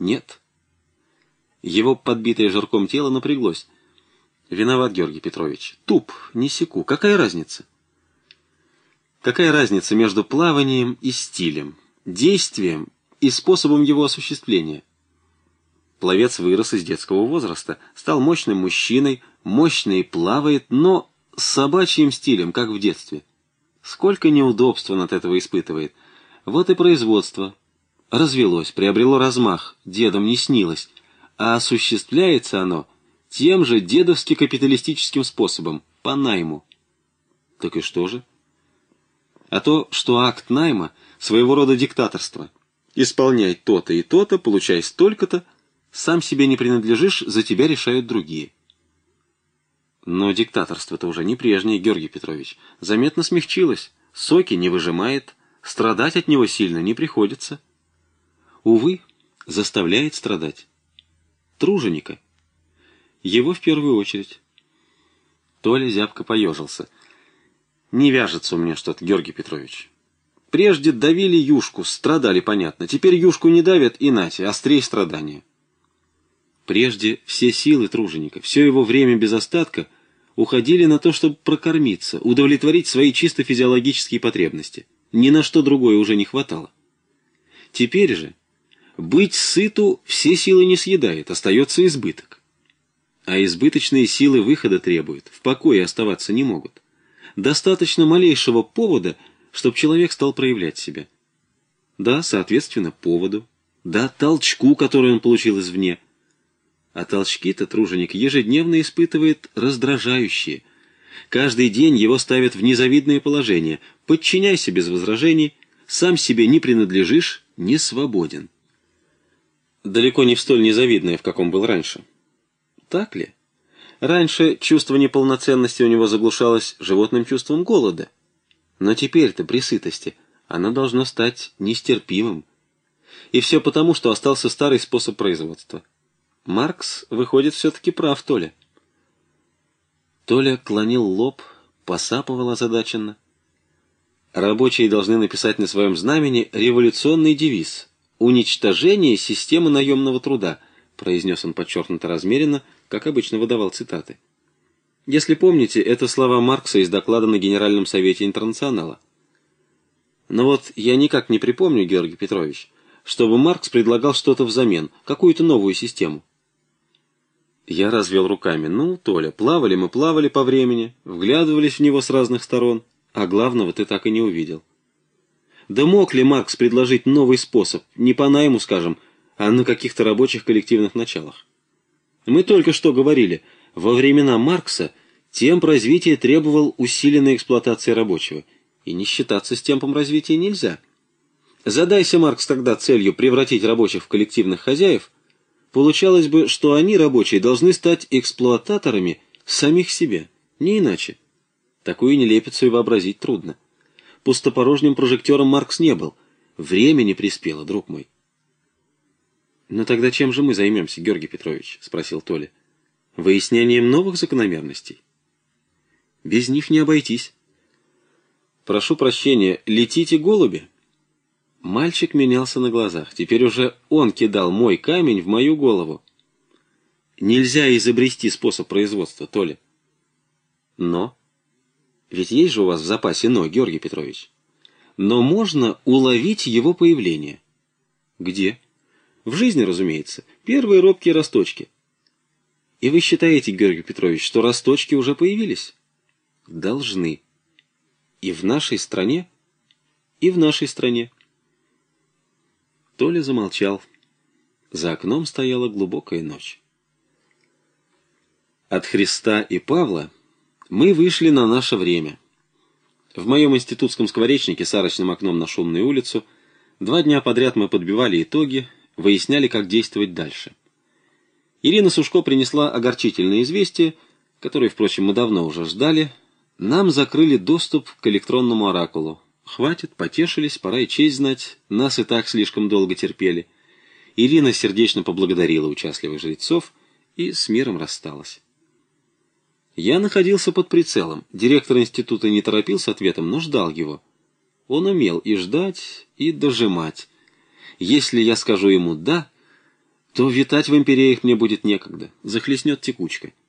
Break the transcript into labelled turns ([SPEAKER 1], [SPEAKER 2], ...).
[SPEAKER 1] Нет. Его подбитое жирком тело напряглось. Виноват, Георгий Петрович. Туп, не секу. Какая разница? Какая разница между плаванием и стилем, действием и способом его осуществления? Пловец вырос из детского возраста, стал мощным мужчиной, мощно и плавает, но с собачьим стилем, как в детстве. Сколько неудобств он от этого испытывает. Вот и производство. Развелось, приобрело размах, дедам не снилось, а осуществляется оно тем же дедовски-капиталистическим способом, по найму. Так и что же? А то, что акт найма — своего рода диктаторство. Исполняй то-то и то-то, получай столько-то, сам себе не принадлежишь, за тебя решают другие. Но диктаторство-то уже не прежнее, Георгий Петрович. Заметно смягчилось, соки не выжимает, страдать от него сильно не приходится. Увы, заставляет страдать. Труженика. Его в первую очередь. Толя зябко поежился. Не вяжется у меня что-то, Георгий Петрович. Прежде давили юшку, страдали, понятно. Теперь юшку не давят, и нате, острей страдания. Прежде все силы труженика, все его время без остатка уходили на то, чтобы прокормиться, удовлетворить свои чисто физиологические потребности. Ни на что другое уже не хватало. Теперь же быть сыту все силы не съедает, остается избыток. А избыточные силы выхода требуют, в покое оставаться не могут. Достаточно малейшего повода, чтобы человек стал проявлять себя. Да, соответственно, поводу. Да, толчку, который он получил извне. А толчки-то труженик ежедневно испытывает раздражающие. Каждый день его ставят в незавидное положение. Подчиняйся без возражений, сам себе не принадлежишь, не свободен. Далеко не в столь незавидное, в каком был раньше. Так ли? Раньше чувство неполноценности у него заглушалось животным чувством голода. Но теперь-то при сытости оно должно стать нестерпимым. И все потому, что остался старый способ производства. Маркс, выходит, все-таки прав, Толя. Толя клонил лоб, посапывал озадаченно. Рабочие должны написать на своем знамени революционный девиз «Уничтожение системы наемного труда», произнес он подчеркнуто размеренно, как обычно выдавал цитаты. Если помните, это слова Маркса из доклада на Генеральном совете Интернационала. Но вот я никак не припомню, Георгий Петрович, чтобы Маркс предлагал что-то взамен, какую-то новую систему. Я развел руками. Ну, Толя, плавали мы по времени, вглядывались в него с разных сторон, а главного ты так и не увидел. Да мог ли Маркс предложить новый способ, не по найму, скажем, а на каких-то рабочих коллективных началах? Мы только что говорили, во времена Маркса темп развития требовал усиленной эксплуатации рабочего, и не считаться с темпом развития нельзя. Задайся Маркс тогда целью превратить рабочих в коллективных хозяев, получалось бы, что они, рабочие, должны стать эксплуататорами самих себя, не иначе. Такую нелепицу и вообразить трудно. Пустопорожним прожектором Маркс не был. Время не приспело, друг мой. «Но тогда чем же мы займемся, Георгий Петрович?» — спросил Толя. «Выяснением новых закономерностей?» «Без них не обойтись». «Прошу прощения, летите, голуби?» Мальчик менялся на глазах. Теперь уже он кидал мой камень в мою голову. «Нельзя изобрести способ производства, Толя». «Но?» Ведь есть же у вас в запасе «но», Георгий Петрович. Но можно уловить его появление. Где? В жизни, разумеется. Первые робкие росточки. И вы считаете, Георгий Петрович, что росточки уже появились? Должны. И в нашей стране, и в нашей стране. Толя замолчал. За окном стояла глубокая ночь. От Христа и Павла мы вышли на наше время. В моем институтском скворечнике с арочным окном на шумную улицу 2 дня подряд мы подбивали итоги, выясняли, как действовать дальше. Ирина Сушко принесла огорчительное известие, которое, впрочем, мы давно уже ждали. Нам закрыли доступ к электронному оракулу. Хватит, потешились, пора и честь знать, нас и так слишком долго терпели. Ирина сердечно поблагодарила участливых жрецов и с миром рассталась. Я находился под прицелом. Директор института не торопил с ответом, но ждал его. Он умел и ждать, и дожимать. Если я скажу ему «да», то витать в империях мне будет некогда, захлестнет текучка.